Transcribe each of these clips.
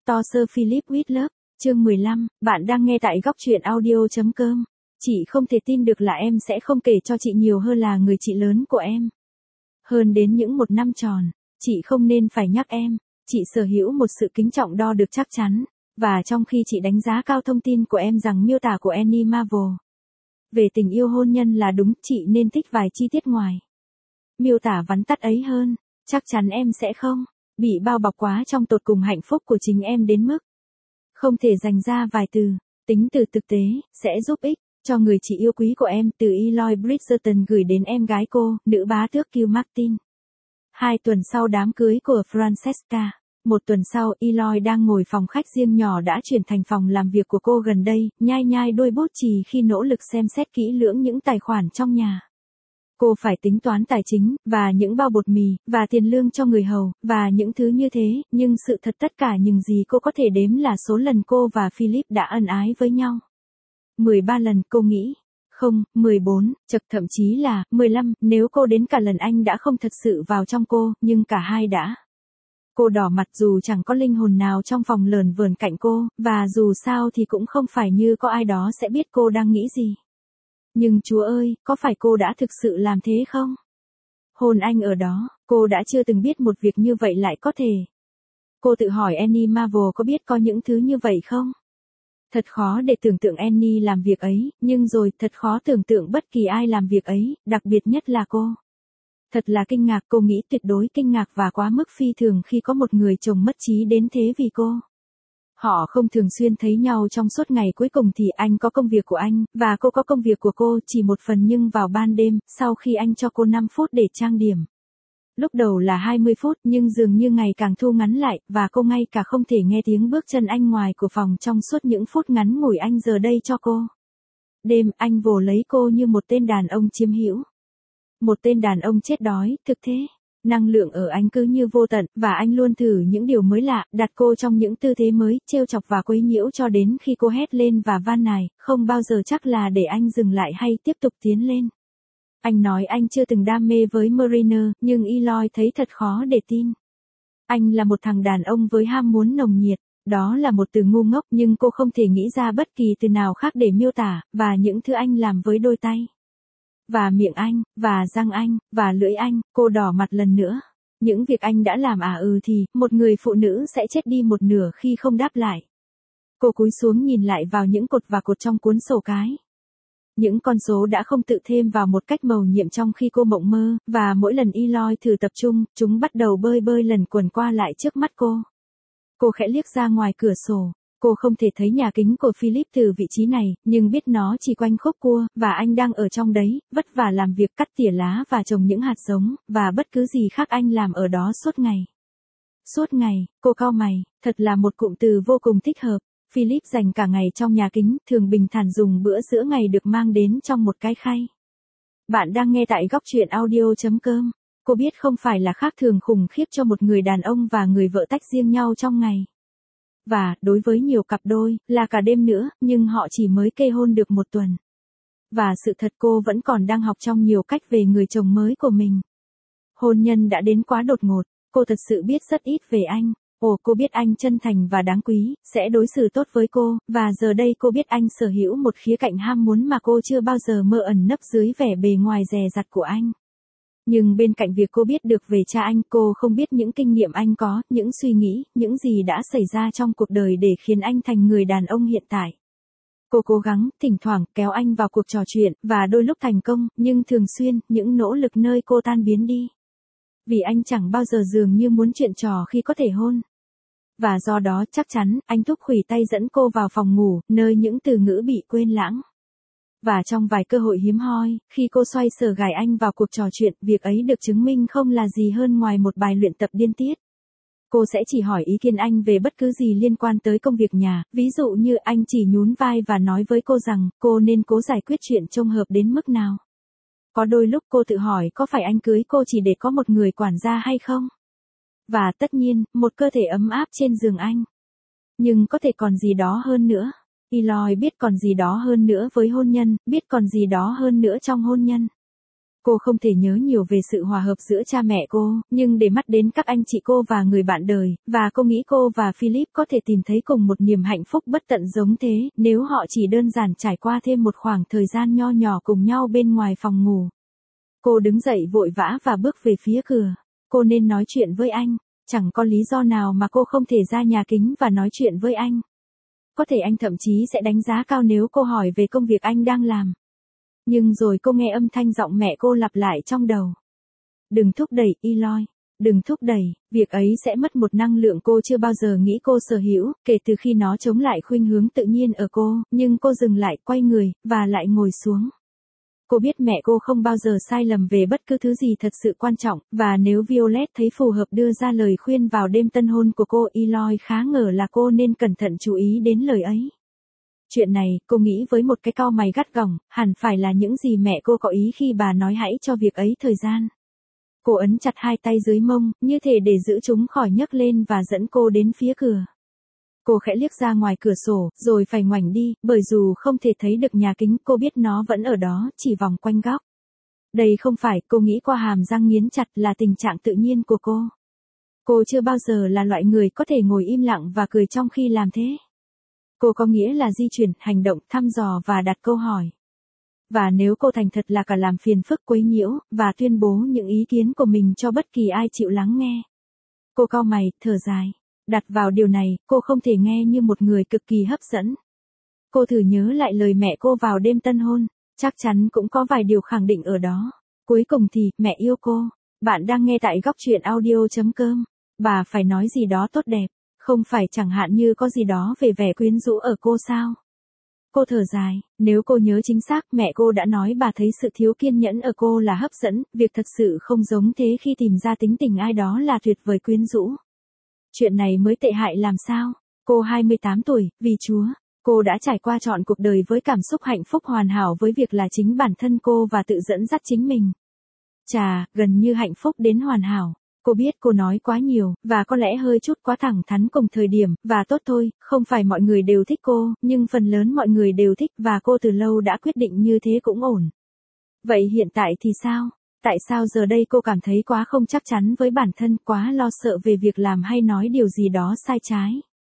To Sir Philip with Love, chương 15, bạn đang nghe tại góc truyện audio.com. Chị không thể tin được là em sẽ không kể cho chị nhiều hơn là người chị lớn của em. Hơn đến những 1 năm tròn, chị không nên phải nhắc em, chị sở hữu một sự kính trọng đo được chắc chắn, và trong khi chị đánh giá cao thông tin của em rằng miêu tả của Annie Marvel về tình yêu hôn nhân là đúng, chị nên thích vài chi tiết ngoài miêu tả vắn tắt ấy hơn, chắc chắn em sẽ không bị bao bọc quá trong tột cùng hạnh phúc của chính em đến mức không thể dành ra vài từ, tính từ thực tế, sẽ giúp ích cho người chị yêu quý của em, từ Eloy Bridgerton gửi đến em gái cô, nữ bá tước Q Martin. 2 tuần sau đám cưới của Francesca, 1 tuần sau, Eloy đang ngồi phòng khách riêng nhỏ đã chuyển thành phòng làm việc của cô gần đây, nhai đôi bút chì khi nỗ lực xem xét kỹ lưỡng những tài khoản trong nhà. Cô phải tính toán tài chính, và những bao bột mì, và tiền lương cho người hầu, và những thứ như thế, nhưng sự thật tất cả những gì cô có thể đếm là số lần cô và Philip đã ân ái với nhau. 13 lần, cô nghĩ. Không, 14, thậm chí là 15, nếu cô đến cả lần anh đã không thật sự vào trong cô, nhưng cả hai đã. Cô đỏ mặt dù chẳng có linh hồn nào trong phòng lởn vởn cạnh cô, và dù sao thì cũng không phải như có ai đó sẽ biết cô đang nghĩ gì. Nhưng Chúa ơi, có phải cô đã thực sự làm thế không? Hôn anh ở đó, cô đã chưa từng biết một việc như vậy lại có thể. Cô tự hỏi Annie Marvel có biết có những thứ như vậy không? Thật khó để tưởng tượng Annie làm việc ấy, nhưng rồi thật khó tưởng tượng bất kỳ ai làm việc ấy, đặc biệt nhất là cô. Thật là kinh ngạc, cô nghĩ tuyệt đối kinh ngạc và quá mức phi thường khi có một người chồng mất trí đến thế vì cô. Họ không thường xuyên thấy nhau trong suốt ngày, cuối cùng thì anh có công việc của anh, và cô có công việc của cô, chỉ một phần, nhưng vào ban đêm, sau khi anh cho cô 5 phút để trang điểm. Lúc đầu là 20 phút nhưng dường như ngày càng thu ngắn lại, và cô ngay cả không thể nghe tiếng bước chân anh ngoài của phòng trong suốt những phút ngắn ngủi anh giờ đây cho cô. Đêm, anh vồ lấy cô như một tên đàn ông chiếm hữu. Một tên đàn ông chết đói, thực thế. Năng lượng ở anh cứ như vô tận, và anh luôn thử những điều mới lạ, đặt cô trong những tư thế mới, trêu chọc và quấy nhiễu cho đến khi cô hét lên và van nài, không bao giờ chắc là để anh dừng lại hay tiếp tục tiến lên. Anh nói anh chưa từng đam mê với Mariner, nhưng Eloy thấy thật khó để tin. Anh là một thằng đàn ông với ham muốn nồng nhiệt, đó là một từ ngu ngốc, nhưng cô không thể nghĩ ra bất kỳ từ nào khác để miêu tả, và những thứ anh làm với đôi tay. Và miệng anh, và răng anh, và lưỡi anh, cô đỏ mặt lần nữa. Những việc anh đã làm thì, một người phụ nữ sẽ chết đi một nửa khi không đáp lại. Cô cúi xuống nhìn lại vào những cột và cột trong cuốn sổ cái. Những con số đã không tự thêm vào một cách mầu nhiệm trong khi cô mộng mơ, và mỗi lần Eloy thử tập trung, chúng bắt đầu bơi lần quần qua lại trước mắt cô. Cô khẽ liếc ra ngoài cửa sổ. Cô không thể thấy nhà kính của Philip từ vị trí này, nhưng biết nó chỉ quanh khúc cua, và anh đang ở trong đấy, vất vả làm việc cắt tỉa lá và trồng những hạt giống, và bất cứ gì khác anh làm ở đó suốt ngày. Suốt ngày, cô cau mày, thật là một cụm từ vô cùng thích hợp. Philip dành cả ngày trong nhà kính, thường bình thản dùng bữa giữa ngày được mang đến trong một cái khay. Bạn đang nghe tại góc truyện audio.com. Cô biết không phải là khác thường khủng khiếp cho một người đàn ông và người vợ tách riêng nhau trong ngày. Và, đối với nhiều cặp đôi, là cả đêm nữa, nhưng họ chỉ mới kê hôn được 1 tuần. Và sự thật cô vẫn còn đang học trong nhiều cách về người chồng mới của mình. Hôn nhân đã đến quá đột ngột, cô thật sự biết rất ít về anh. Cô biết anh chân thành và đáng quý, sẽ đối xử tốt với cô, và giờ đây cô biết anh sở hữu một khía cạnh ham muốn mà cô chưa bao giờ mơ ẩn nấp dưới vẻ bề ngoài dè dặt của anh. Nhưng bên cạnh việc cô biết được về cha anh, cô không biết những kinh nghiệm anh có, những suy nghĩ, những gì đã xảy ra trong cuộc đời để khiến anh thành người đàn ông hiện tại. Cô cố gắng, thỉnh thoảng, kéo anh vào cuộc trò chuyện, và đôi lúc thành công, nhưng thường xuyên, những nỗ lực nơi cô tan biến đi. Vì anh chẳng bao giờ dường như muốn chuyện trò khi có thể hôn. Và do đó, chắc chắn, anh thúc khủy tay dẫn cô vào phòng ngủ, nơi những từ ngữ bị quên lãng. Và trong vài cơ hội hiếm hoi, khi cô xoay sở gài anh vào cuộc trò chuyện, việc ấy được chứng minh không là gì hơn ngoài một bài luyện tập điên tiết. Cô sẽ chỉ hỏi ý kiến anh về bất cứ gì liên quan tới công việc nhà, ví dụ như anh chỉ nhún vai và nói với cô rằng, cô nên cố giải quyết chuyện trông hợp đến mức nào. Có đôi lúc cô tự hỏi có phải anh cưới cô chỉ để có một người quản gia hay không? Và tất nhiên, một cơ thể ấm áp trên giường anh. Nhưng có thể còn gì đó hơn nữa. Eloy biết còn gì đó hơn nữa với hôn nhân, biết còn gì đó hơn nữa trong hôn nhân. Cô không thể nhớ nhiều về sự hòa hợp giữa cha mẹ cô, nhưng để mắt đến các anh chị cô và người bạn đời, và cô nghĩ cô và Philip có thể tìm thấy cùng một niềm hạnh phúc bất tận giống thế, nếu họ chỉ đơn giản trải qua thêm một khoảng thời gian nho nhỏ cùng nhau bên ngoài phòng ngủ. Cô đứng dậy vội vã và bước về phía cửa. Cô nên nói chuyện với anh. Chẳng có lý do nào mà cô không thể ra nhà kính và nói chuyện với anh. Có thể anh thậm chí sẽ đánh giá cao nếu cô hỏi về công việc anh đang làm. Nhưng rồi cô nghe âm thanh giọng mẹ cô lặp lại trong đầu. Đừng thúc đẩy, Eloy. Đừng thúc đẩy, việc ấy sẽ mất một năng lượng cô chưa bao giờ nghĩ cô sở hữu, kể từ khi nó chống lại khuynh hướng tự nhiên ở cô, nhưng cô dừng lại, quay người, và lại ngồi xuống. Cô biết mẹ cô không bao giờ sai lầm về bất cứ thứ gì thật sự quan trọng, và nếu Violet thấy phù hợp đưa ra lời khuyên vào đêm tân hôn của cô, Eloy khá ngờ là cô nên cẩn thận chú ý đến lời ấy. Chuyện này, cô nghĩ với một cái cau mày gắt gỏng, hẳn phải là những gì mẹ cô có ý khi bà nói hãy cho việc ấy thời gian. Cô ấn chặt hai tay dưới mông, như thể để giữ chúng khỏi nhấc lên và dẫn cô đến phía cửa. Cô khẽ liếc ra ngoài cửa sổ, rồi phải ngoảnh đi, bởi dù không thể thấy được nhà kính, cô biết nó vẫn ở đó, chỉ vòng quanh góc. Đây không phải, cô nghĩ qua hàm răng nghiến chặt, là tình trạng tự nhiên của cô. Cô chưa bao giờ là loại người có thể ngồi im lặng và cười trong khi làm thế. Cô có nghĩa là di chuyển, hành động, thăm dò và đặt câu hỏi. Và nếu cô thành thật là cả làm phiền phức, quấy nhiễu, và tuyên bố những ý kiến của mình cho bất kỳ ai chịu lắng nghe. Cô cau mày, thở dài. Đặt vào điều này, cô không thể nghe như một người cực kỳ hấp dẫn. Cô thử nhớ lại lời mẹ cô vào đêm tân hôn, chắc chắn cũng có vài điều khẳng định ở đó. Cuối cùng thì, mẹ yêu cô. Bạn đang nghe tại góc truyện audio.com. Bà phải nói gì đó tốt đẹp, không phải chẳng hạn như có gì đó về vẻ quyến rũ ở cô sao? Cô thở dài, nếu cô nhớ chính xác, mẹ cô đã nói bà thấy sự thiếu kiên nhẫn ở cô là hấp dẫn, việc thật sự không giống thế khi tìm ra tính tình ai đó là tuyệt vời quyến rũ. Chuyện này mới tệ hại làm sao? Cô 28 tuổi, vì Chúa, cô đã trải qua trọn cuộc đời với cảm xúc hạnh phúc hoàn hảo với việc là chính bản thân cô và tự dẫn dắt chính mình. Chà, gần như hạnh phúc đến hoàn hảo. Cô biết cô nói quá nhiều, và có lẽ hơi chút quá thẳng thắn cùng thời điểm, và tốt thôi, không phải mọi người đều thích cô, nhưng phần lớn mọi người đều thích và cô từ lâu đã quyết định như thế cũng ổn. Vậy hiện tại thì sao? Tại sao giờ đây cô cảm thấy quá không chắc chắn với bản thân, quá lo sợ về việc làm hay nói điều gì đó sai trái?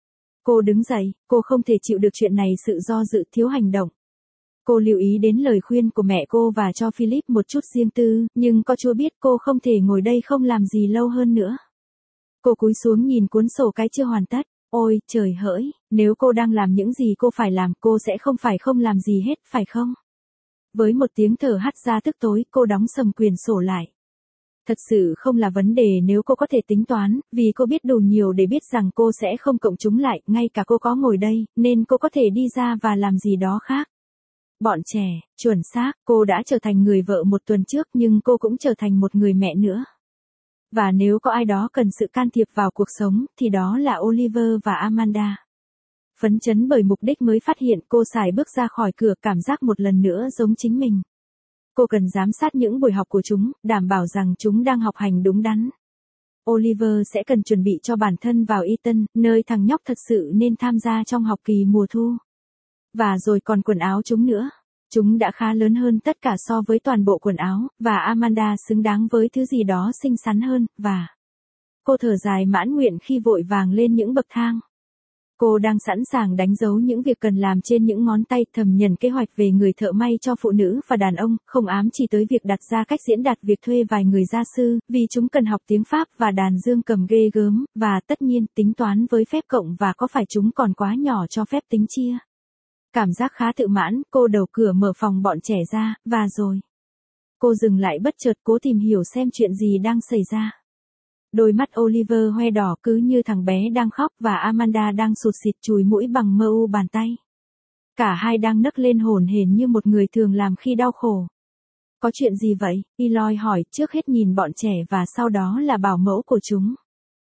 Cô đứng dậy, cô không thể chịu được chuyện này, sự do dự, thiếu hành động. Cô lưu ý đến lời khuyên của mẹ cô và cho Philip một chút riêng tư, nhưng có Chúa biết cô không thể ngồi đây không làm gì lâu hơn nữa. Cô cúi xuống nhìn cuốn sổ cái chưa hoàn tất. Ôi, trời hỡi, nếu cô đang làm những gì cô phải làm, cô sẽ không phải không làm gì hết, phải không? Với một tiếng thở hắt ra tức tối, cô đóng sầm quyển sổ lại. Thật sự không là vấn đề nếu cô có thể tính toán, vì cô biết đủ nhiều để biết rằng cô sẽ không cộng chúng lại, ngay cả cô có ngồi đây, nên cô có thể đi ra và làm gì đó khác. Bọn trẻ, chuẩn xác, cô đã trở thành người vợ một tuần trước nhưng cô cũng trở thành một người mẹ nữa. Và nếu có ai đó cần sự can thiệp vào cuộc sống, thì đó là Oliver và Amanda. Phấn chấn bởi mục đích mới phát hiện, cô sải bước ra khỏi cửa, cảm giác một lần nữa giống chính mình. Cô cần giám sát những buổi học của chúng, đảm bảo rằng chúng đang học hành đúng đắn. Oliver sẽ cần chuẩn bị cho bản thân vào Eton, nơi thằng nhóc thật sự nên tham gia trong học kỳ mùa thu. Và rồi còn quần áo chúng nữa. Chúng đã khá lớn hơn tất cả so với toàn bộ quần áo, và Amanda xứng đáng với thứ gì đó xinh xắn hơn, và... Cô thở dài mãn nguyện khi vội vàng lên những bậc thang. Cô đang sẵn sàng đánh dấu những việc cần làm trên những ngón tay, thầm nhằn kế hoạch về người thợ may cho phụ nữ và đàn ông, không ám chỉ tới việc đặt ra cách diễn đạt việc thuê vài người gia sư, vì chúng cần học tiếng Pháp và đàn dương cầm ghê gớm, và tất nhiên tính toán với phép cộng, và có phải chúng còn quá nhỏ cho phép tính chia. Cảm giác khá tự mãn, cô đầu cửa mở phòng bọn trẻ ra, và rồi. Cô dừng lại bất chợt, cố tìm hiểu xem chuyện gì đang xảy ra. Đôi mắt Oliver hoe đỏ cứ như thằng bé đang khóc, và Amanda đang sụt sịt chùi mũi bằng mơ u bàn tay. Cả hai đang nấc lên hổn hển như một người thường làm khi đau khổ. Có chuyện gì vậy? Eloy hỏi, trước hết nhìn bọn trẻ và sau đó là bảo mẫu của chúng.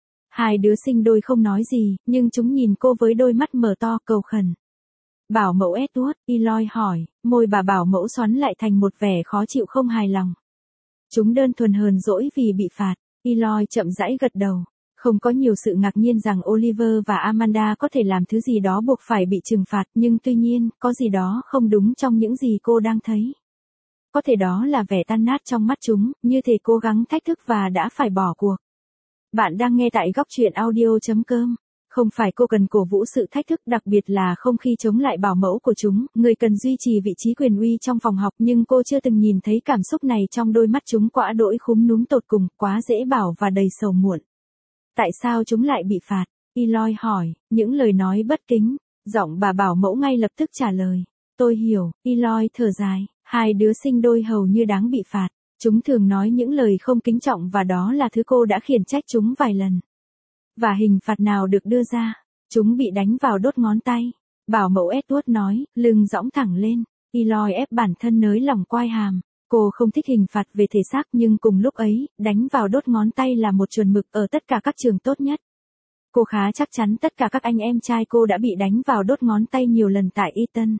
Hai đứa sinh đôi không nói gì, nhưng chúng nhìn cô với đôi mắt mở to cầu khẩn. Bảo mẫu Edward, Eloy hỏi, môi bà bảo mẫu xoắn lại thành một vẻ khó chịu không hài lòng. Chúng đơn thuần hờn dỗi vì bị phạt. Eloy chậm rãi gật đầu. Không có nhiều sự ngạc nhiên rằng Oliver và Amanda có thể làm thứ gì đó buộc phải bị trừng phạt, nhưng tuy nhiên, có gì đó không đúng trong những gì cô đang thấy. có thể đó là vẻ tan nát trong mắt chúng, như thể cố gắng thách thức và đã phải bỏ cuộc. Bạn đang nghe tại góc truyện audio.com. Không phải cô cần cổ vũ sự thách thức, đặc biệt là không khi chống lại bảo mẫu của chúng, người cần duy trì vị trí quyền uy trong phòng học, nhưng cô chưa từng nhìn thấy cảm xúc này trong đôi mắt chúng, quá đỗi khúm núm tột cùng, quá dễ bảo và đầy sầu muộn. Tại sao chúng lại bị phạt? Eloy hỏi, những lời nói bất kính. Giọng bà bảo mẫu ngay lập tức trả lời. Tôi hiểu, Eloy thở dài, hai đứa sinh đôi hầu như đáng bị phạt. Chúng thường nói những lời không kính trọng và đó là thứ cô đã khiển trách chúng vài lần. Và hình phạt nào được đưa ra? Chúng bị đánh vào đốt ngón tay. Bảo mẫu Edward nói, lưng dõng thẳng lên. Eloy ép bản thân nới lỏng quai hàm. Cô không thích hình phạt về thể xác, nhưng cùng lúc ấy, đánh vào đốt ngón tay là một chuẩn mực ở tất cả các trường tốt nhất. Cô khá chắc chắn tất cả các anh em trai cô đã bị đánh vào đốt ngón tay nhiều lần tại Eton.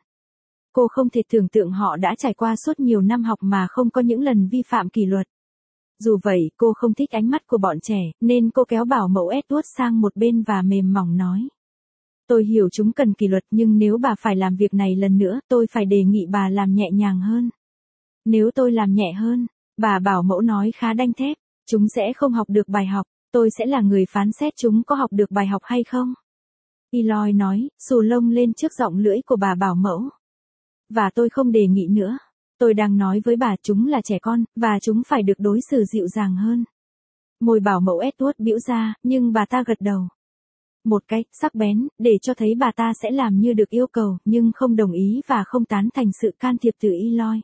Cô không thể tưởng tượng họ đã trải qua suốt nhiều năm học mà không có những lần vi phạm kỷ luật. Dù vậy, cô không thích ánh mắt của bọn trẻ, nên cô kéo bảo mẫu Edward sang một bên và mềm mỏng nói. Tôi hiểu chúng cần kỷ luật, nhưng nếu bà phải làm việc này lần nữa, tôi phải đề nghị bà làm nhẹ nhàng hơn. Nếu tôi làm nhẹ hơn, bà bảo mẫu nói khá đanh thép, chúng sẽ không học được bài học, tôi sẽ là người phán xét chúng có học được bài học hay không. Eloy nói, xù lông lên trước giọng lưỡi của bà bảo mẫu. Và tôi không đề nghị nữa. Tôi đang nói với bà, chúng là trẻ con, và chúng phải được đối xử dịu dàng hơn. Môi bảo mẫu Edward bĩu ra, nhưng bà ta gật đầu. Một cách sắc bén, để cho thấy bà ta sẽ làm như được yêu cầu, nhưng không đồng ý và không tán thành sự can thiệp từ Eloy.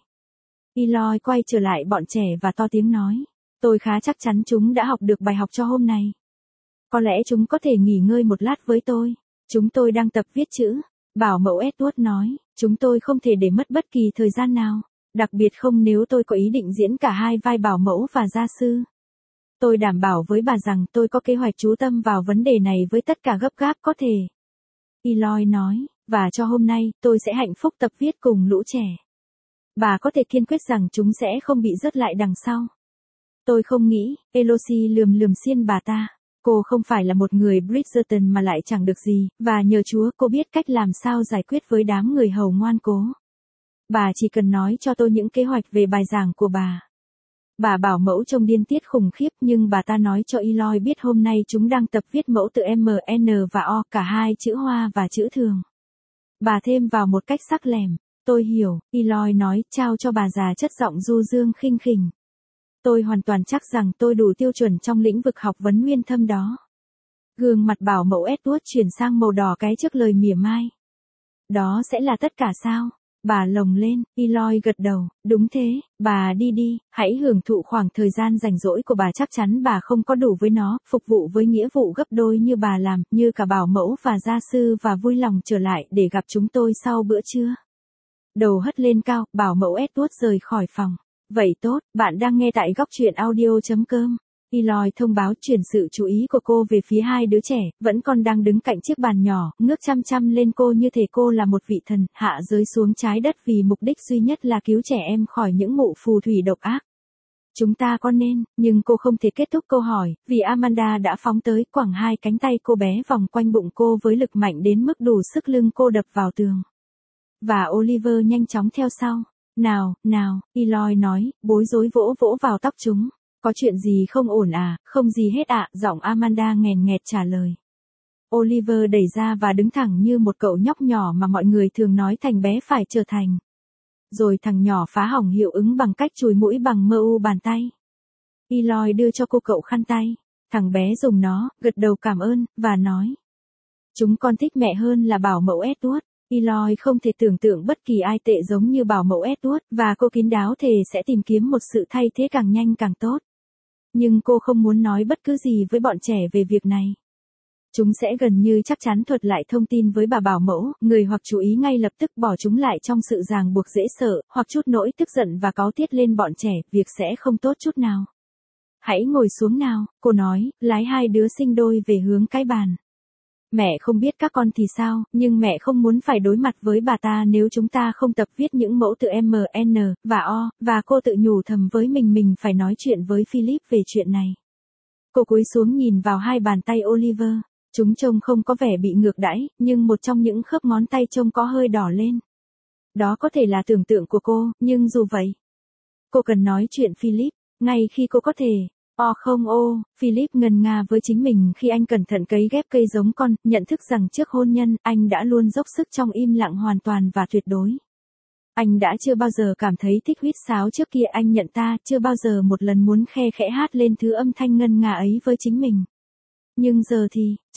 Eloy quay trở lại bọn trẻ và to tiếng nói. Tôi khá chắc chắn chúng đã học được bài học cho hôm nay. Có lẽ chúng có thể nghỉ ngơi một lát với tôi. Chúng tôi đang tập viết chữ. Bảo mẫu Edward nói, chúng tôi không thể để mất bất kỳ thời gian nào. Đặc biệt không nếu tôi có ý định diễn cả hai vai bảo mẫu và gia sư. Tôi đảm bảo với bà rằng tôi có kế hoạch chú tâm vào vấn đề này với tất cả gấp gáp có thể. Eloy nói, và cho hôm nay, tôi sẽ hạnh phúc tập viết cùng lũ trẻ. Bà có thể kiên quyết rằng chúng sẽ không bị rớt lại đằng sau. Tôi không nghĩ, Eloy lườm xiên bà ta. Cô không phải là một người Bridgerton mà lại chẳng được gì, và nhờ Chúa cô biết cách làm sao giải quyết với đám người hầu ngoan cố. Bà chỉ cần nói cho tôi những kế hoạch về bài giảng của bà. Bà bảo mẫu trông điên tiết khủng khiếp, nhưng bà ta nói cho Eloy biết hôm nay chúng đang tập viết mẫu từ M, N và O, cả hai chữ hoa và chữ thường. Bà thêm vào một cách sắc lẻm. Tôi hiểu, Eloy nói, trao cho bà già chất giọng du dương khinh khỉnh. Tôi hoàn toàn chắc rằng tôi đủ tiêu chuẩn trong lĩnh vực học vấn nguyên thâm đó. Gương mặt bảo mẫu Edward chuyển sang màu đỏ cái trước lời mỉa mai. Đó sẽ là tất cả sao? Bà lồng lên, Eloy gật đầu, đúng thế, bà đi, hãy hưởng thụ khoảng thời gian rảnh rỗi của bà, chắc chắn bà không có đủ với nó, phục vụ với nghĩa vụ gấp đôi như bà làm, như cả bảo mẫu và gia sư, và vui lòng trở lại để gặp chúng tôi sau bữa trưa. Đầu hất lên cao, bảo mẫu Edward rời khỏi phòng. Vậy tốt, bạn đang nghe tại góc truyện audio.com. Eloy thông báo chuyển sự chú ý của cô về phía hai đứa trẻ, vẫn còn đang đứng cạnh chiếc bàn nhỏ, ngước chăm chăm lên cô như thể cô là một vị thần, hạ giới xuống trái đất vì mục đích duy nhất là cứu trẻ em khỏi những mụ phù thủy độc ác. Chúng ta có nên, nhưng cô không thể kết thúc câu hỏi, vì Amanda đã phóng tới, quẳng hai cánh tay cô bé vòng quanh bụng cô với lực mạnh đến mức đủ sức lưng cô đập vào tường. Và Oliver nhanh chóng theo sau. Nào, Eloy nói, bối rối vỗ vỗ vào tóc chúng. Có chuyện gì không ổn à? Không gì hết ạ, giọng Amanda nghèn nghẹt trả lời. Oliver đẩy ra và đứng thẳng như một cậu nhóc nhỏ mà mọi người thường nói thành bé phải trở thành. Rồi thằng nhỏ phá hỏng hiệu ứng bằng cách chùi mũi bằng mu bàn tay. Eloy đưa cho cô cậu khăn tay. Thằng bé dùng nó, gật đầu cảm ơn, và nói. Chúng con thích mẹ hơn là bảo mẫu Edward. Eloy không thể tưởng tượng bất kỳ ai tệ giống như bảo mẫu Edward, và cô kín đáo thề sẽ tìm kiếm một sự thay thế càng nhanh càng tốt. Nhưng cô không muốn nói bất cứ gì với bọn trẻ về việc này. Chúng sẽ gần như chắc chắn thuật lại thông tin với bà bảo mẫu, người hoặc chú ý ngay lập tức bỏ chúng lại trong sự ràng buộc dễ sợ, hoặc chút nỗi tức giận và cáu tiết lên bọn trẻ, việc sẽ không tốt chút nào. Hãy ngồi xuống nào, cô nói, lái hai đứa sinh đôi về hướng cái bàn. Mẹ không biết các con thì sao, nhưng mẹ không muốn phải đối mặt với bà ta nếu chúng ta không tập viết những mẫu từ M, N và O, và cô tự nhủ thầm với mình phải nói chuyện với Philip về chuyện này. Cô cúi xuống nhìn vào hai bàn tay Oliver, chúng trông không có vẻ bị ngược đãi, nhưng một trong những khớp ngón tay trông có hơi đỏ lên. Đó có thể là tưởng tượng của cô, nhưng dù vậy, Cô cần nói chuyện Philip, ngay khi cô có thể. Không Philip ngần ngà với chính mình khi anh cẩn thận cấy ghép cây giống con, nhận thức rằng trước hôn nhân, anh đã luôn dốc sức trong im lặng hoàn toàn và tuyệt đối. Anh đã chưa bao giờ cảm thấy thích huýt sáo trước kia, anh nhận ta, chưa bao giờ một lần muốn khe khẽ hát lên thứ âm thanh ngân nga ấy với chính mình. Nhưng giờ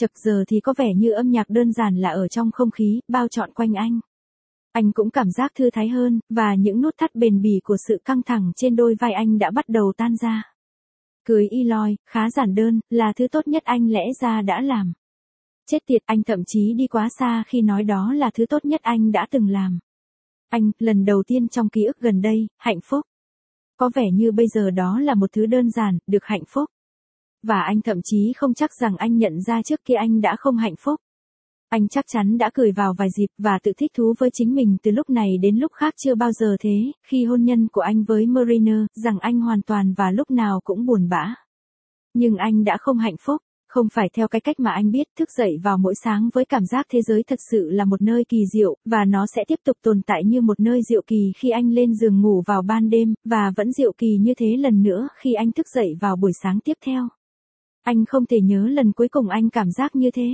thì có vẻ như âm nhạc đơn giản là ở trong không khí, bao trọn quanh anh. Anh cũng cảm giác thư thái hơn, và những nút thắt bền bỉ của sự căng thẳng trên đôi vai anh đã bắt đầu tan ra. Cưới Eloy, khá giản đơn, là thứ tốt nhất anh lẽ ra đã làm. Chết tiệt, anh thậm chí đi quá xa khi nói đó là thứ tốt nhất anh đã từng làm. Anh, lần đầu tiên trong ký ức gần đây, hạnh phúc. Có vẻ như bây giờ đó là một thứ đơn giản, được hạnh phúc. Và anh thậm chí không chắc rằng anh nhận ra trước kia anh đã không hạnh phúc. Anh chắc chắn đã cười vào vài dịp và tự thích thú với chính mình từ lúc này đến lúc khác chưa bao giờ thế, khi hôn nhân của anh với Mariner, rằng anh hoàn toàn và lúc nào cũng buồn bã. Nhưng anh đã không hạnh phúc, không phải theo cái cách mà anh biết, thức dậy vào mỗi sáng với cảm giác thế giới thật sự là một nơi kỳ diệu, và nó sẽ tiếp tục tồn tại như một nơi diệu kỳ khi anh lên giường ngủ vào ban đêm, và vẫn diệu kỳ như thế lần nữa khi anh thức dậy vào buổi sáng tiếp theo. Anh không thể nhớ lần cuối cùng anh cảm giác như thế.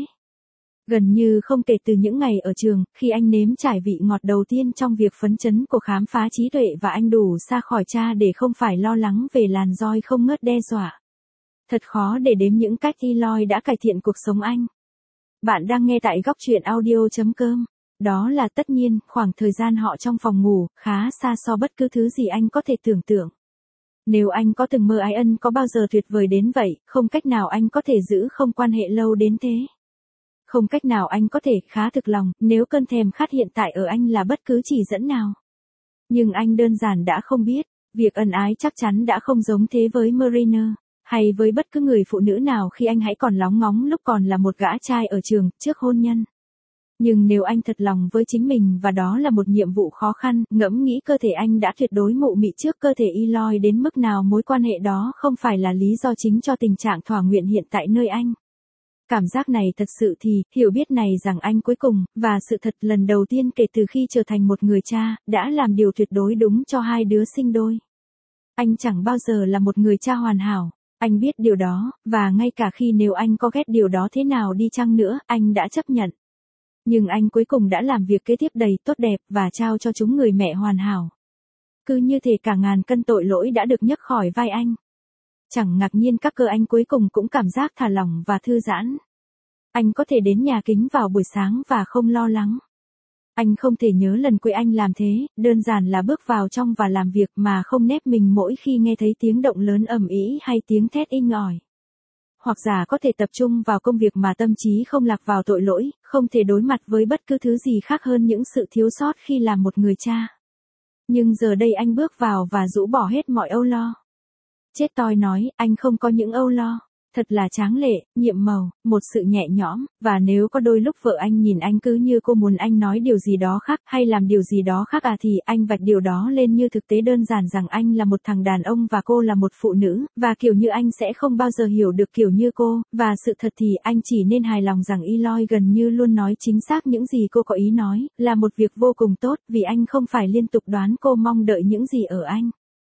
Gần như không kể từ những ngày ở trường, khi anh nếm trải vị ngọt đầu tiên trong việc phấn chấn của khám phá trí tuệ và anh đủ xa khỏi cha để không phải lo lắng về làn roi không ngớt đe dọa. Thật khó để đếm những cách Eloy đã cải thiện cuộc sống anh. Bạn đang nghe tại góc truyện audio.com. Đó là tất nhiên, khoảng thời gian họ trong phòng ngủ, khá xa so bất cứ thứ gì anh có thể tưởng tượng. Nếu anh có từng mơ ái ân có bao giờ tuyệt vời đến vậy, không cách nào anh có thể giữ không quan hệ lâu đến thế. Không cách nào anh có thể khá thực lòng, nếu cơn thèm khát hiện tại ở anh là bất cứ chỉ dẫn nào. Nhưng anh đơn giản đã không biết, việc ân ái chắc chắn đã không giống thế với Mariner, hay với bất cứ người phụ nữ nào khi anh hãy còn lóng ngóng lúc còn là một gã trai ở trường, trước hôn nhân. Nhưng nếu anh thật lòng với chính mình và đó là một nhiệm vụ khó khăn, ngẫm nghĩ cơ thể anh đã tuyệt đối mụ mị trước cơ thể Eloy đến mức nào mối quan hệ đó không phải là lý do chính cho tình trạng thỏa nguyện hiện tại nơi anh. Cảm giác này thật sự thì, hiểu biết này rằng anh cuối cùng, và sự thật lần đầu tiên kể từ khi trở thành một người cha, đã làm điều tuyệt đối đúng cho hai đứa sinh đôi. Anh chẳng bao giờ là một người cha hoàn hảo, anh biết điều đó, và ngay cả khi nếu anh có ghét điều đó thế nào đi chăng nữa, anh đã chấp nhận. Nhưng anh cuối cùng đã làm việc kế tiếp đầy tốt đẹp và trao cho chúng người mẹ hoàn hảo. Cứ như thể cả ngàn cân tội lỗi đã được nhấc khỏi vai anh. Chẳng ngạc nhiên các cơ anh cuối cùng cũng cảm giác thả lỏng và thư giãn. Anh có thể đến nhà kính vào buổi sáng và không lo lắng. Anh không thể nhớ lần cuối anh làm thế, đơn giản là bước vào trong và làm việc mà không nép mình mỗi khi nghe thấy tiếng động lớn ầm ĩ hay tiếng thét inh ỏi. Hoặc giả có thể tập trung vào công việc mà tâm trí không lạc vào tội lỗi, không thể đối mặt với bất cứ thứ gì khác hơn những sự thiếu sót khi làm một người cha. Nhưng giờ đây anh bước vào và rũ bỏ hết mọi âu lo. Chết toi nói, anh không có những âu lo. Thật là tráng lệ, nhiệm màu, một sự nhẹ nhõm, và nếu có đôi lúc vợ anh nhìn anh cứ như cô muốn anh nói điều gì đó khác hay làm điều gì đó khác thì anh vạch điều đó lên như thực tế đơn giản rằng anh là một thằng đàn ông và cô là một phụ nữ, và kiểu như anh sẽ không bao giờ hiểu được kiểu như cô, và sự thật thì anh chỉ nên hài lòng rằng Eloy gần như luôn nói chính xác những gì cô có ý nói, là một việc vô cùng tốt vì anh không phải liên tục đoán cô mong đợi những gì ở anh.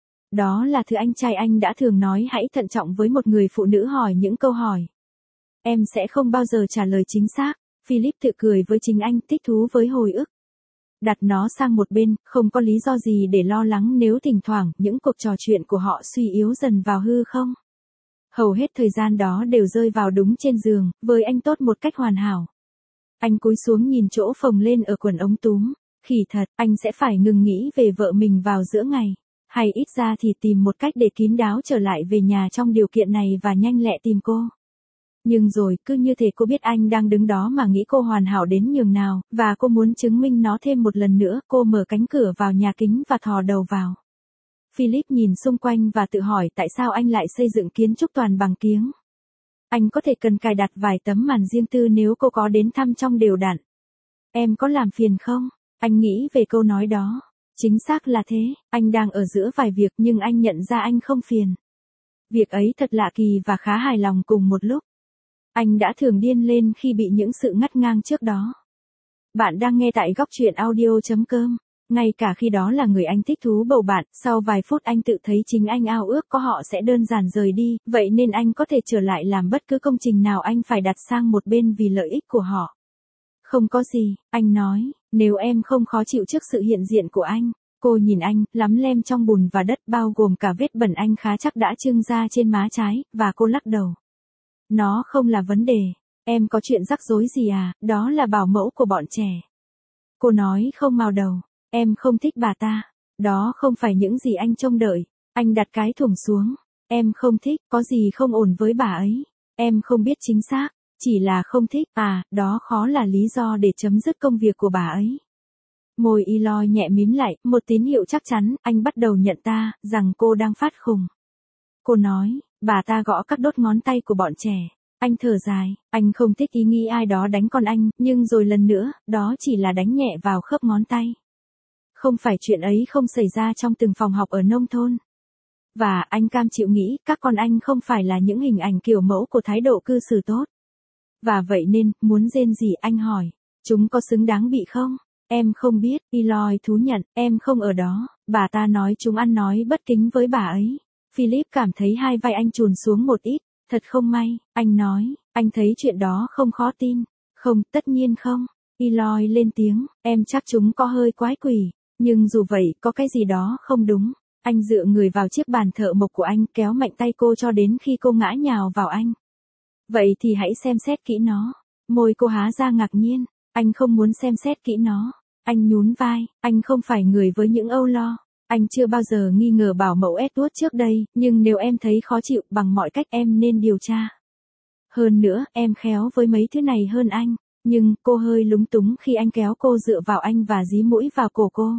Đó là thứ anh trai anh đã thường nói hãy thận trọng với một người phụ nữ hỏi những câu hỏi. Em sẽ không bao giờ trả lời chính xác. Philip tự cười với chính anh, thích thú với hồi ức. Đặt nó sang một bên, không có lý do gì để lo lắng nếu thỉnh thoảng những cuộc trò chuyện của họ suy yếu dần vào hư không. Hầu hết thời gian đó đều rơi vào đúng trên giường, với anh tốt một cách hoàn hảo. Anh cúi xuống nhìn chỗ phồng lên ở quần ống túm. Khỉ thật, anh sẽ phải ngừng nghĩ về vợ mình vào giữa ngày. Hay ít ra thì tìm một cách để kín đáo trở lại về nhà trong điều kiện này và nhanh lẹ tìm cô. Nhưng rồi, cứ như thể cô biết anh đang đứng đó mà nghĩ cô hoàn hảo đến nhường nào, và cô muốn chứng minh nó thêm một lần nữa, cô mở cánh cửa vào nhà kính và thò đầu vào. Philip nhìn xung quanh và tự hỏi tại sao anh lại xây dựng kiến trúc toàn bằng kiếng. Anh có thể cần cài đặt vài tấm màn riêng tư nếu cô có đến thăm trong đều đặn. Em có làm phiền không? Anh nghĩ về câu nói đó. Chính xác là thế, anh đang ở giữa vài việc nhưng anh nhận ra anh không phiền. Việc ấy thật lạ kỳ và khá hài lòng cùng một lúc. Anh đã thường điên lên khi bị những sự ngắt ngang trước đó. Bạn đang nghe tại góc truyện audio.com. Ngay cả khi đó là người anh thích thú bầu bạn, sau vài phút anh tự thấy chính anh ao ước có họ sẽ đơn giản rời đi, vậy nên anh có thể trở lại làm bất cứ công trình nào anh phải đặt sang một bên vì lợi ích của họ. Không có gì, anh nói, nếu em không khó chịu trước sự hiện diện của anh. Cô nhìn anh, lắm lem trong bùn và đất bao gồm cả vết bẩn anh khá chắc đã trưng ra trên má trái, và cô lắc đầu. Nó không là vấn đề. Em có chuyện rắc rối gì à, đó là bảo mẫu của bọn trẻ. Cô nói không màu đầu. Em không thích bà ta. Đó không phải những gì anh trông đợi. Anh đặt cái thùng xuống. Em không thích, có gì không ổn với bà ấy. Em không biết chính xác, chỉ là không thích, đó khó là lý do để chấm dứt công việc của bà ấy. Môi Eloy nhẹ mím lại, một tín hiệu chắc chắn, anh bắt đầu nhận ra, rằng cô đang phát khùng. Cô nói, bà ta gõ các đốt ngón tay của bọn trẻ. Anh thở dài, anh không thích ý nghĩ ai đó đánh con anh, nhưng rồi lần nữa, đó chỉ là đánh nhẹ vào khớp ngón tay. Không phải chuyện ấy không xảy ra trong từng phòng học ở nông thôn. Và anh cam chịu nghĩ các con anh không phải là những hình ảnh kiểu mẫu của thái độ cư xử tốt. Và vậy nên, muốn rên gì anh hỏi, chúng có xứng đáng bị không? Em không biết, Eloy thú nhận, em không ở đó, bà ta nói chúng ăn nói bất kính với bà ấy. Philip cảm thấy hai vai anh chùn xuống một ít, thật không may, anh nói, anh thấy chuyện đó không khó tin. Không, tất nhiên không. Eloy lên tiếng, em chắc chúng có hơi quái quỷ, nhưng dù vậy, có cái gì đó không đúng. Anh dựa người vào chiếc bàn thợ mộc của anh, kéo mạnh tay cô cho đến khi cô ngã nhào vào anh. Vậy thì hãy xem xét kỹ nó. Môi cô há ra ngạc nhiên, anh không muốn xem xét kỹ nó. Anh nhún vai, anh không phải người với những âu lo. Anh chưa bao giờ nghi ngờ bảo mẫu Edward trước đây, nhưng nếu em thấy khó chịu, bằng mọi cách em nên điều tra. Hơn nữa, em khéo với mấy thứ này hơn anh. Nhưng, cô hơi lúng túng khi anh kéo cô dựa vào anh và dí mũi vào cổ cô.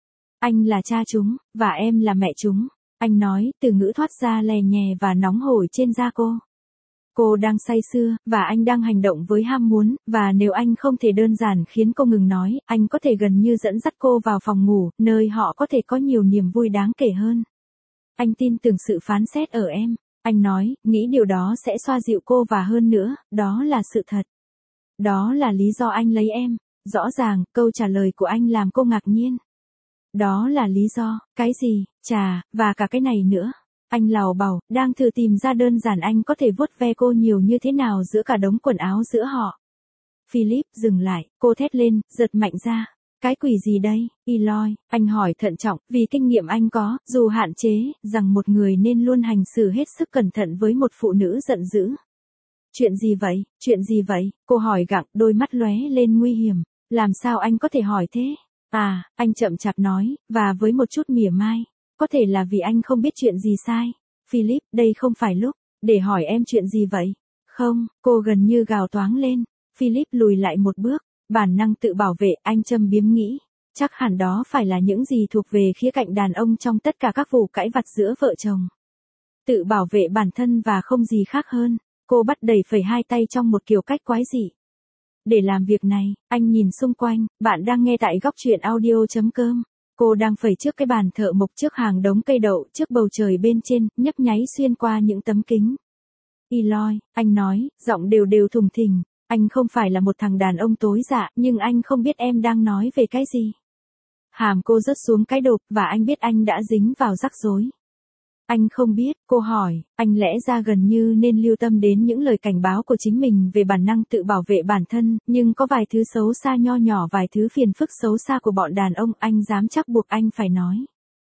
Anh là cha chúng, và em là mẹ chúng. Anh nói, từ ngữ thoát ra lè nhè và nóng hổi trên da cô. Cô đang say sưa, và anh đang hành động với ham muốn, và nếu anh không thể đơn giản khiến cô ngừng nói, anh có thể gần như dẫn dắt cô vào phòng ngủ, nơi họ có thể có nhiều niềm vui đáng kể hơn. Anh tin tưởng sự phán xét ở em. Anh nói, nghĩ điều đó sẽ xoa dịu cô và hơn nữa, đó là sự thật. Đó là lý do anh lấy em. Rõ ràng, câu trả lời của anh làm cô ngạc nhiên. Đó là lý do, cái gì, chà, và cả cái này nữa. Anh lào bảo, đang thử tìm ra đơn giản anh có thể vuốt ve cô nhiều như thế nào giữa cả đống quần áo giữa họ. Philip dừng lại, cô thét lên, giật mạnh ra. Cái quỷ gì đây, Eloy, anh hỏi thận trọng, vì kinh nghiệm anh có, dù hạn chế, rằng một người nên luôn hành xử hết sức cẩn thận với một phụ nữ giận dữ. Chuyện gì vậy, cô hỏi gặng, đôi mắt lóe lên nguy hiểm. Làm sao anh có thể hỏi thế? Anh chậm chạp nói, và với một chút mỉa mai. Có thể là vì anh không biết chuyện gì sai. Philip, đây không phải lúc để hỏi em chuyện gì vậy. Không, cô gần như gào toáng lên. Philip lùi lại một bước, bản năng tự bảo vệ, anh châm biếm nghĩ. Chắc hẳn đó phải là những gì thuộc về khía cạnh đàn ông trong tất cả các vụ cãi vặt giữa vợ chồng. Tự bảo vệ bản thân và không gì khác hơn. Cô bắt đẩy phẩy hai tay trong một kiểu cách quái dị. Để làm việc này, anh nhìn xung quanh, bạn đang nghe tại góc truyện audio.com. Cô đang phẩy trước cái bàn thợ mộc trước hàng đống cây đậu, trước bầu trời bên trên, nhấp nháy xuyên qua những tấm kính. Eloy, anh nói, giọng đều đều thùng thình, anh không phải là một thằng đàn ông tối dạ, nhưng anh không biết em đang nói về cái gì. Hàm cô rớt xuống cái đột, và anh biết anh đã dính vào rắc rối. Anh không biết, cô hỏi, anh lẽ ra gần như nên lưu tâm đến những lời cảnh báo của chính mình về bản năng tự bảo vệ bản thân, nhưng có vài thứ xấu xa nho nhỏ, vài thứ phiền phức xấu xa của bọn đàn ông, anh dám chắc buộc anh phải nói.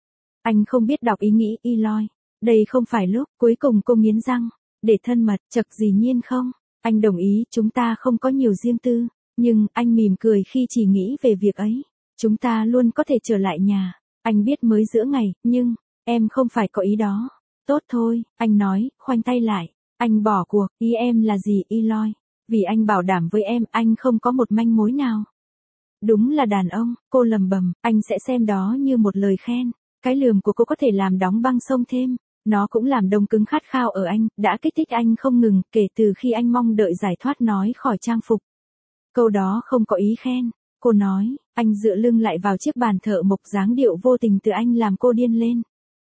Anh không biết đọc ý nghĩ, Eloy. Đây không phải lúc, cuối cùng cô nghiến răng. Để thân mật, chật dĩ nhiên không. Anh đồng ý, chúng ta không có nhiều riêng tư, nhưng, anh mỉm cười khi chỉ nghĩ về việc ấy. Chúng ta luôn có thể trở lại nhà. Anh biết mới giữa ngày, nhưng... Em không phải có ý đó. Tốt thôi, anh nói, khoanh tay lại. Anh bỏ cuộc, ý em là gì, Eloy? Vì anh bảo đảm với em, anh không có một manh mối nào. Đúng là đàn ông, cô lầm bầm, anh sẽ xem đó như một lời khen. Cái lườm của cô có thể làm đóng băng sông thêm. Nó cũng làm đông cứng khát khao ở anh, đã kích thích anh không ngừng, kể từ khi anh mong đợi giải thoát nói khỏi trang phục. Câu đó không có ý khen. Cô nói, anh dựa lưng lại vào chiếc bàn thợ mộc, dáng điệu vô tình từ anh làm cô điên lên.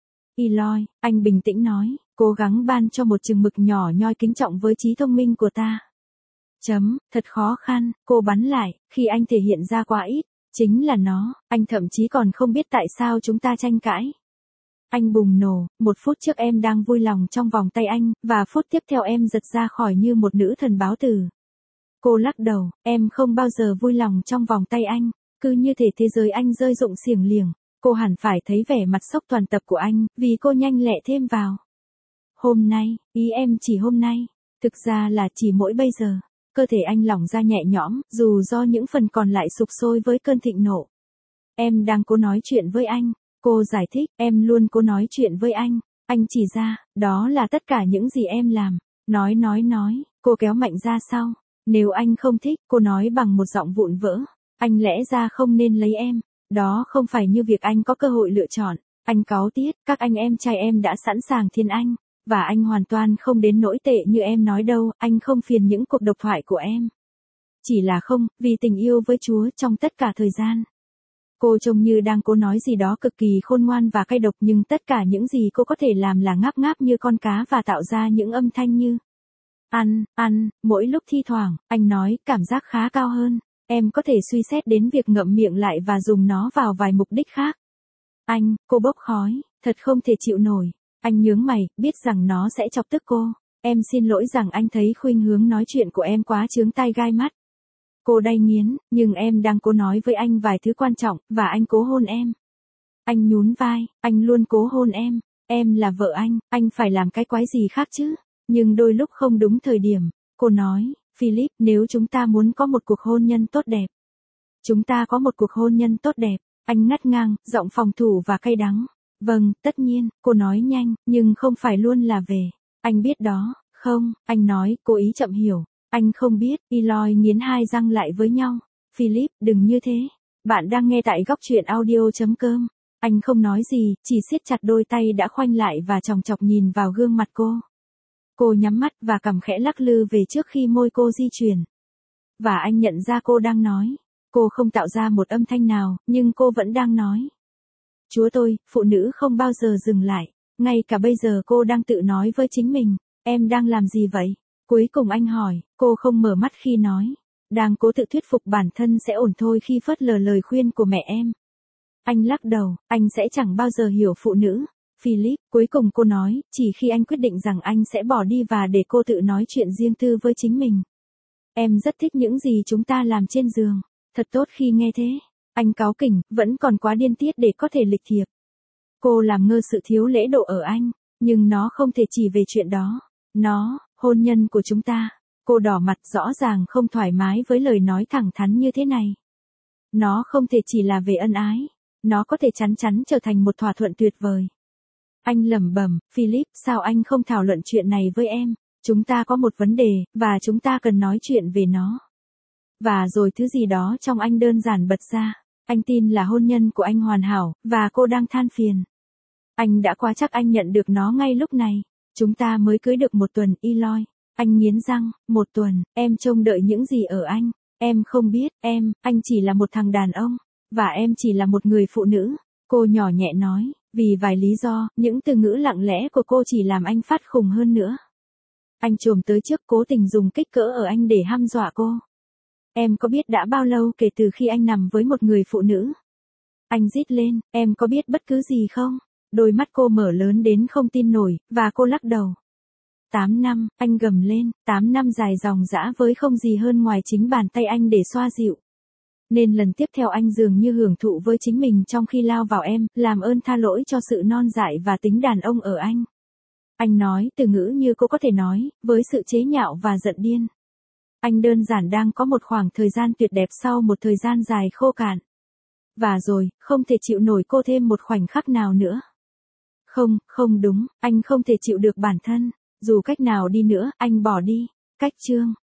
Eloy, anh bình tĩnh nói, cố gắng ban cho một chừng mực nhỏ nhoi kính trọng với trí thông minh của ta. Thật khó khăn, cô bắn lại, khi anh thể hiện ra quá ít. Chính là nó, anh thậm chí còn không biết tại sao chúng ta tranh cãi. Anh bùng nổ, 1 phút trước em đang vui lòng trong vòng tay anh, và phút tiếp theo em giật ra khỏi như một nữ thần báo tử. Cô lắc đầu, em không bao giờ vui lòng trong vòng tay anh, cứ như thể thế giới anh rơi rụng xiềng liềng. Cô hẳn phải thấy vẻ mặt sốc toàn tập của anh, vì cô nhanh lẹ thêm vào. Hôm nay, ý em chỉ hôm nay, thực ra là chỉ mỗi bây giờ. Cơ thể anh lỏng ra nhẹ nhõm, dù do những phần còn lại sục sôi với cơn thịnh nộ. Em đang cố nói chuyện với anh. Cô giải thích, em luôn cố nói chuyện với anh. Anh chỉ ra, đó là tất cả những gì em làm. Nói, cô kéo mạnh ra sau. Nếu anh không thích, cô nói bằng một giọng vụn vỡ. Anh lẽ ra không nên lấy em. Đó không phải như việc anh có cơ hội lựa chọn. Anh cáu tiết, các anh em trai em đã sẵn sàng thiên anh. Và anh hoàn toàn không đến nỗi tệ như em nói đâu, anh không phiền những cuộc độc thoại của em. Chỉ là không, vì tình yêu với Chúa trong tất cả thời gian. Cô trông như đang cố nói gì đó cực kỳ khôn ngoan và cay độc, nhưng tất cả những gì cô có thể làm là ngáp ngáp như con cá và tạo ra những âm thanh như ăn, mỗi lúc thi thoảng, anh nói, cảm giác khá cao hơn. Em có thể suy xét đến việc ngậm miệng lại và dùng nó vào vài mục đích khác. Cô bốc khói, thật không thể chịu nổi. Anh nhướng mày, biết rằng nó sẽ chọc tức cô. Em xin lỗi rằng anh thấy khuynh hướng nói chuyện của em quá chướng tai gai mắt. Cô đay nghiến, nhưng em đang cố nói với anh vài thứ quan trọng, và anh cố hôn em. Anh nhún vai, anh luôn cố hôn em. Em là vợ anh phải làm cái quái gì khác chứ? Nhưng đôi lúc không đúng thời điểm. Cô nói, Philip, nếu chúng ta muốn có một cuộc hôn nhân tốt đẹp. Chúng ta có một cuộc hôn nhân tốt đẹp. Anh ngắt ngang, giọng phòng thủ và cay đắng. Vâng, tất nhiên, cô nói nhanh, nhưng không phải luôn là về. Anh biết đó, không, anh nói, cố ý chậm hiểu. Anh không biết, Eloy nghiến hai răng lại với nhau. Philip, đừng như thế. Bạn đang nghe tại góc truyện audio.com. Anh không nói gì, chỉ siết chặt đôi tay đã khoanh lại và chòng chọc nhìn vào gương mặt cô. Cô nhắm mắt và cằm khẽ lắc lư về trước khi môi cô di chuyển. Và anh nhận ra cô đang nói. Cô không tạo ra một âm thanh nào, nhưng cô vẫn đang nói. Chúa tôi, phụ nữ không bao giờ dừng lại. Ngay cả bây giờ cô đang tự nói với chính mình. Em đang làm gì vậy? Cuối cùng anh hỏi, cô không mở mắt khi nói. Đang cố tự thuyết phục bản thân sẽ ổn thôi khi phớt lờ lời khuyên của mẹ em. Anh lắc đầu, anh sẽ chẳng bao giờ hiểu phụ nữ. Philip, cuối cùng cô nói, chỉ khi anh quyết định rằng anh sẽ bỏ đi và để cô tự nói chuyện riêng tư với chính mình. Em rất thích những gì chúng ta làm trên giường. Thật tốt khi nghe thế. Anh cáu kỉnh, vẫn còn quá điên tiết để có thể lịch thiệp. Cô làm ngơ sự thiếu lễ độ ở anh, nhưng nó không thể chỉ về chuyện đó. Hôn nhân của chúng ta. Cô đỏ mặt, rõ ràng không thoải mái với lời nói thẳng thắn như thế này. Nó không thể chỉ là về ân ái. Nó có thể chắn chắn trở thành một thỏa thuận tuyệt vời. Anh lẩm bẩm, Philip, sao anh không thảo luận chuyện này với em? Chúng ta có một vấn đề, và chúng ta cần nói chuyện về nó. Và rồi thứ gì đó trong anh đơn giản bật ra. Anh tin là hôn nhân của anh hoàn hảo, và cô đang than phiền. Anh đã quá chắc anh nhận được nó ngay lúc này. Chúng ta mới cưới được 1 tuần, Eloy. Anh nghiến răng, 1 tuần, em trông đợi những gì ở anh? Em không biết, anh chỉ là một thằng đàn ông. Và em chỉ là một người phụ nữ. Cô nhỏ nhẹ nói, vì vài lý do, những từ ngữ lặng lẽ của cô chỉ làm anh phát khùng hơn nữa. Anh chồm tới trước, cố tình dùng kích cỡ ở anh để hăm dọa cô. Em có biết đã bao lâu kể từ khi anh nằm với một người phụ nữ? Anh rít lên, em có biết bất cứ gì không? Đôi mắt cô mở lớn đến không tin nổi, và cô lắc đầu. 8 năm, anh gầm lên, 8 năm dài dòng dã với không gì hơn ngoài chính bàn tay anh để xoa dịu. Nên lần tiếp theo anh dường như hưởng thụ với chính mình trong khi lao vào em, làm ơn tha lỗi cho sự non dại và tính đàn ông ở anh. Anh nói từ ngữ như cô có thể nói, với sự chế nhạo và giận điên. Anh đơn giản đang có một khoảng thời gian tuyệt đẹp sau một thời gian dài khô cạn. Và rồi, không thể chịu nổi cô thêm một khoảnh khắc nào nữa. Không đúng, anh không thể chịu được bản thân. Dù cách nào đi nữa, anh bỏ đi. Cách chương